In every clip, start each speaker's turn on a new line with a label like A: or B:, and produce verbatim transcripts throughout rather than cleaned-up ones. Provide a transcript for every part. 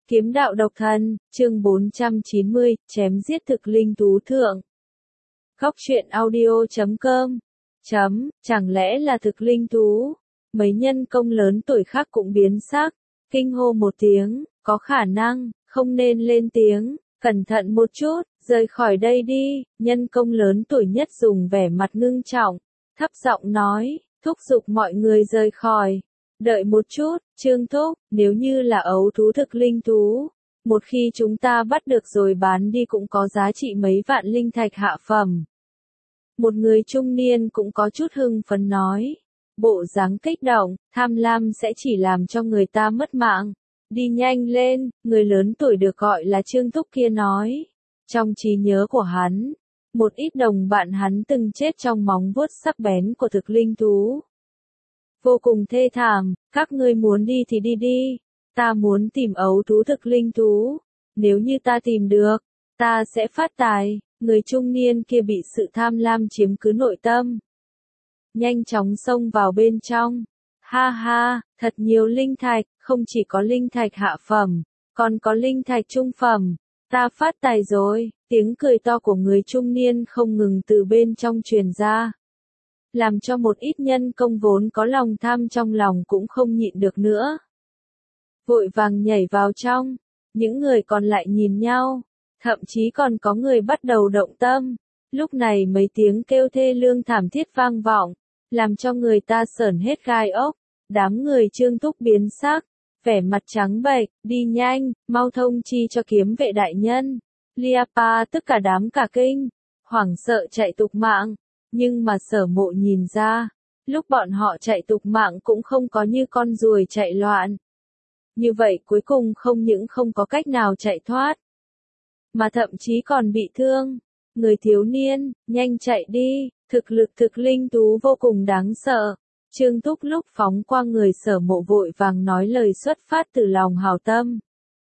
A: Kiếm đạo độc thân, chương bốn trăm chín mươi, chém giết thực linh tú thượng. Góc truyện audio chấm com. Chấm, chẳng lẽ là thực linh tú? Mấy nhân công lớn tuổi khác cũng biến sắc, kinh hô một tiếng, có khả năng, không nên lên tiếng, cẩn thận một chút, rời khỏi đây đi. Nhân công lớn tuổi nhất dùng vẻ mặt ngưng trọng, thấp giọng nói, thúc giục mọi người rời khỏi. Đợi một chút, Trương Thúc, nếu như là ấu thú thực linh thú, một khi chúng ta bắt được rồi bán đi cũng có giá trị mấy vạn linh thạch hạ phẩm. Một người trung niên cũng có chút hưng phấn nói, bộ dáng kích động, tham lam sẽ chỉ làm cho người ta mất mạng. Đi nhanh lên, người lớn tuổi được gọi là Trương Thúc kia nói. Trong trí nhớ của hắn, một ít đồng bạn hắn từng chết trong móng vuốt sắc bén của thực linh thú. Vô cùng thê thảm, các ngươi muốn đi thì đi đi, ta muốn tìm ấu thú thực linh thú, nếu như ta tìm được, ta sẽ phát tài. Người trung niên kia bị sự tham lam chiếm cứ nội tâm, nhanh chóng xông vào bên trong. Ha ha, thật nhiều linh thạch, không chỉ có linh thạch hạ phẩm, còn có linh thạch trung phẩm, ta phát tài rồi. Tiếng cười to của người trung niên không ngừng từ bên trong truyền ra, làm cho một ít nhân công vốn có lòng tham trong lòng cũng không nhịn được nữa, vội vàng nhảy vào trong. Những người còn lại nhìn nhau, thậm chí còn có người bắt đầu động tâm. Lúc này mấy tiếng kêu thê lương thảm thiết vang vọng, làm cho người ta sởn hết gai ốc. Đám người Trương Thúc biến sắc, vẻ mặt trắng bệch, đi nhanh, mau thông chi cho kiếm vệ đại nhân. Liapa tất cả đám cả kinh, hoảng sợ chạy tục mạng. Nhưng mà Sở Mộ nhìn ra, lúc bọn họ chạy tục mạng cũng không có như con ruồi chạy loạn. Như vậy cuối cùng không những không có cách nào chạy thoát, mà thậm chí còn bị thương. Người thiếu niên, nhanh chạy đi, thực lực thực linh tú vô cùng đáng sợ. Trương Thúc lúc phóng qua người Sở Mộ vội vàng nói lời xuất phát từ lòng hảo tâm.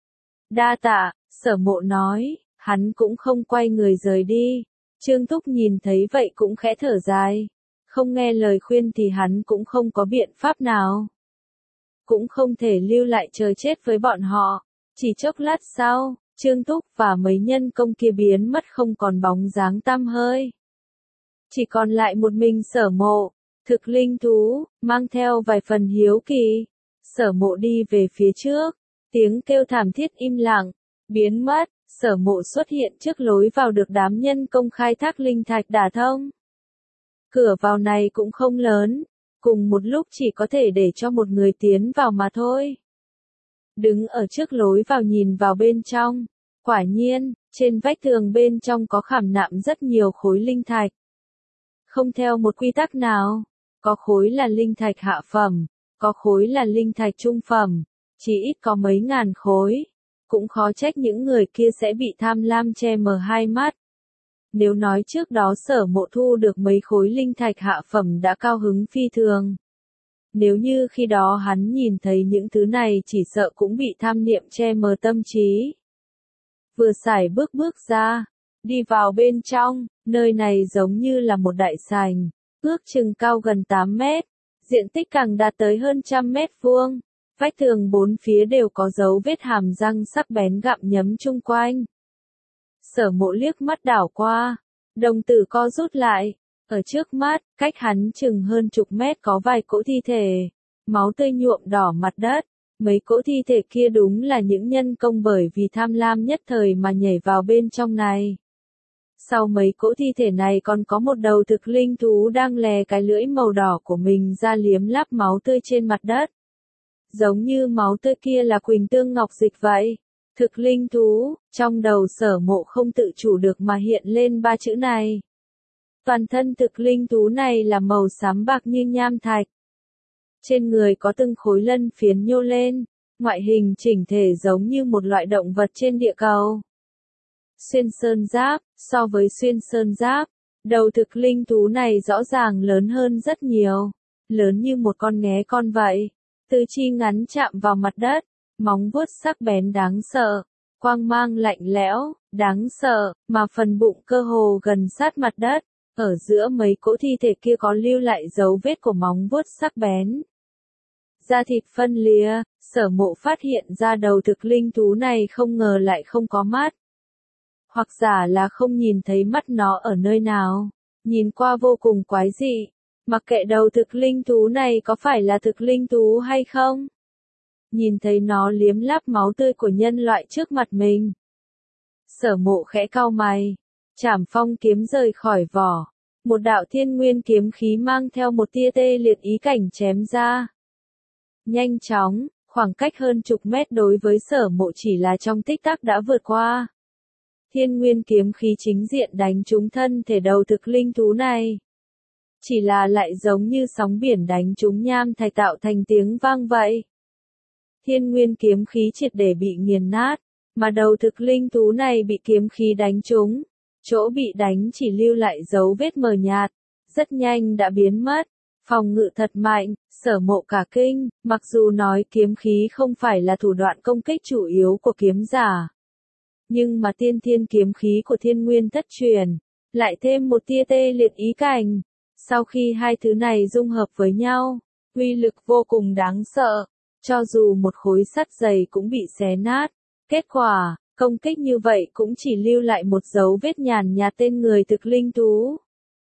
A: Đa tạ, Sở Mộ nói, hắn cũng không quay người rời đi. Trương Thúc nhìn thấy vậy cũng khẽ thở dài, không nghe lời khuyên thì hắn cũng không có biện pháp nào. Cũng không thể lưu lại chờ chết với bọn họ. Chỉ chốc lát sau, Trương Thúc và mấy nhân công kia biến mất không còn bóng dáng tăm hơi. Chỉ còn lại một mình Sở Mộ, thực linh thú, mang theo vài phần hiếu kỳ. Sở Mộ đi về phía trước, tiếng kêu thảm thiết im lặng, biến mất. Sở Mộ xuất hiện trước lối vào được đám nhân công khai thác linh thạch đả thông. Cửa vào này cũng không lớn, cùng một lúc chỉ có thể để cho một người tiến vào mà thôi. Đứng ở trước lối vào nhìn vào bên trong, quả nhiên, trên vách tường bên trong có khảm nạm rất nhiều khối linh thạch. Không theo một quy tắc nào, có khối là linh thạch hạ phẩm, có khối là linh thạch trung phẩm, chỉ ít có mấy ngàn khối. Cũng khó trách những người kia sẽ bị tham lam che mờ hai mắt. Nếu nói trước đó Sở Mộ thu được mấy khối linh thạch hạ phẩm đã cao hứng phi thường. Nếu như khi đó hắn nhìn thấy những thứ này chỉ sợ cũng bị tham niệm che mờ tâm trí. Vừa sải bước bước ra, đi vào bên trong, nơi này giống như là một đại sảnh, ước chừng cao gần tám mét, diện tích càng đạt tới hơn trăm mét vuông. Vách tường bốn phía đều có dấu vết hàm răng sắc bén gặm nhấm chung quanh. Sở Mộ liếc mắt đảo qua, đồng tử co rút lại. Ở trước mắt, cách hắn chừng hơn chục mét có vài cỗ thi thể. Máu tươi nhuộm đỏ mặt đất. Mấy cỗ thi thể kia đúng là những nhân công bởi vì tham lam nhất thời mà nhảy vào bên trong này. Sau mấy cỗ thi thể này còn có một đầu thực linh thú đang lè cái lưỡi màu đỏ của mình ra liếm láp máu tươi trên mặt đất. Giống như máu tươi kia là Quỳnh Tương Ngọc Dịch vậy. Thực linh thú, trong đầu Sở Mộ không tự chủ được mà hiện lên ba chữ này. Toàn thân thực linh thú này là màu xám bạc như nham thạch. Trên người có từng khối lân phiến nhô lên, ngoại hình chỉnh thể giống như một loại động vật trên địa cầu. Xuyên sơn giáp, so với xuyên sơn giáp, đầu thực linh thú này rõ ràng lớn hơn rất nhiều, lớn như một con nghé con vậy. Tứ chi ngắn chạm vào mặt đất, móng vuốt sắc bén đáng sợ, quang mang lạnh lẽo, đáng sợ, mà phần bụng cơ hồ gần sát mặt đất. Ở giữa mấy cỗ thi thể kia có lưu lại dấu vết của móng vuốt sắc bén. Da thịt phân lìa, Sở Mộ phát hiện ra đầu thực linh thú này không ngờ lại không có mắt. Hoặc giả là không nhìn thấy mắt nó ở nơi nào, nhìn qua vô cùng quái dị. Mặc kệ đầu thực linh thú này có phải là thực linh thú hay không. Nhìn thấy nó liếm láp máu tươi của nhân loại trước mặt mình. Sở Mộ khẽ cau mày, Trảm Phong kiếm rời khỏi vỏ. Một đạo thiên nguyên kiếm khí mang theo một tia tê liệt ý cảnh chém ra. Nhanh chóng, khoảng cách hơn chục mét đối với Sở Mộ chỉ là trong tích tắc đã vượt qua. Thiên nguyên kiếm khí chính diện đánh trúng thân thể đầu thực linh thú này. Chỉ là lại giống như sóng biển đánh trúng nham thạch tạo thành tiếng vang vậy. Thiên nguyên kiếm khí triệt để bị nghiền nát, mà đầu thực linh thú này bị kiếm khí đánh trúng. Chỗ bị đánh chỉ lưu lại dấu vết mờ nhạt, rất nhanh đã biến mất. Phòng ngự thật mạnh, Sở Mộ cả kinh, mặc dù nói kiếm khí không phải là thủ đoạn công kích chủ yếu của kiếm giả. Nhưng mà tiên thiên kiếm khí của thiên nguyên thất truyền, lại thêm một tia tê liệt ý cảnh. Sau khi hai thứ này dung hợp với nhau, uy lực vô cùng đáng sợ, cho dù một khối sắt dày cũng bị xé nát. Kết quả, công kích như vậy cũng chỉ lưu lại một dấu vết nhàn nhạt tên người thực linh thú.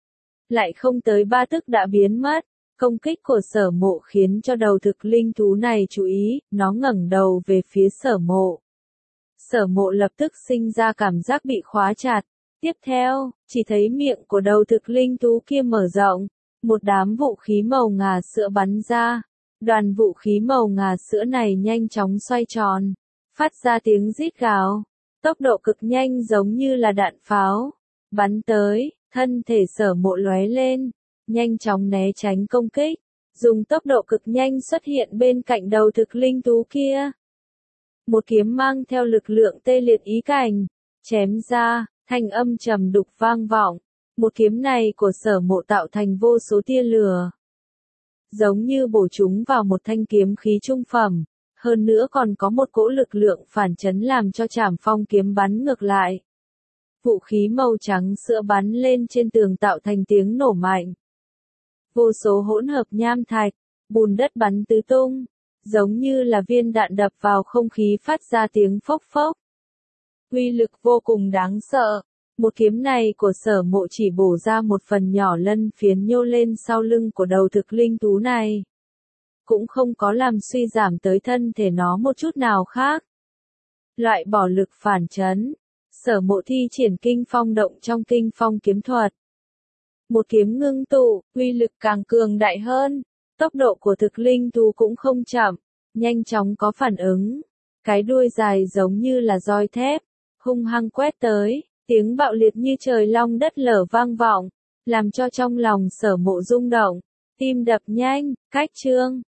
A: Lại không tới ba tức đã biến mất. Công kích của Sở Mộ khiến cho đầu thực linh thú này chú ý, nó ngẩng đầu về phía Sở Mộ. Sở Mộ lập tức sinh ra cảm giác bị khóa chặt. Tiếp theo, chỉ thấy miệng của đầu thực linh thú kia mở rộng, một đám vũ khí màu ngà sữa bắn ra. Đoàn vũ khí màu ngà sữa này nhanh chóng xoay tròn, phát ra tiếng rít gào, tốc độ cực nhanh giống như là đạn pháo, bắn tới, thân thể Sở Mộ lóe lên, nhanh chóng né tránh công kích, dùng tốc độ cực nhanh xuất hiện bên cạnh đầu thực linh thú kia. Một kiếm mang theo lực lượng tê liệt ý cảnh, chém ra, thanh âm trầm đục vang vọng. Một kiếm này của Sở Mộ tạo thành vô số tia lửa, giống như bổ chúng vào một thanh kiếm khí trung phẩm, hơn nữa còn có một cỗ lực lượng phản chấn làm cho Trảm Phong kiếm bắn ngược lại. Vũ khí màu trắng sữa bắn lên trên tường tạo thành tiếng nổ mạnh. Vô số hỗn hợp nham thạch, bùn đất bắn tứ tung, giống như là viên đạn đập vào không khí phát ra tiếng phốc phốc. Uy lực vô cùng đáng sợ. Một kiếm này của Sở Mộ chỉ bổ ra một phần nhỏ lân phiến nhô lên sau lưng của đầu thực linh thú này. Cũng không có làm suy giảm tới thân thể nó một chút nào khác. Loại bỏ lực phản chấn. Sở Mộ thi triển kinh phong động trong kinh phong kiếm thuật. Một kiếm ngưng tụ, uy lực càng cường đại hơn. Tốc độ của thực linh thú cũng không chậm, nhanh chóng có phản ứng. Cái đuôi dài giống như là roi thép, hung hăng quét tới, tiếng bạo liệt như trời long đất lở vang vọng, làm cho trong lòng Sở Mộ rung động, tim đập nhanh, cách chương.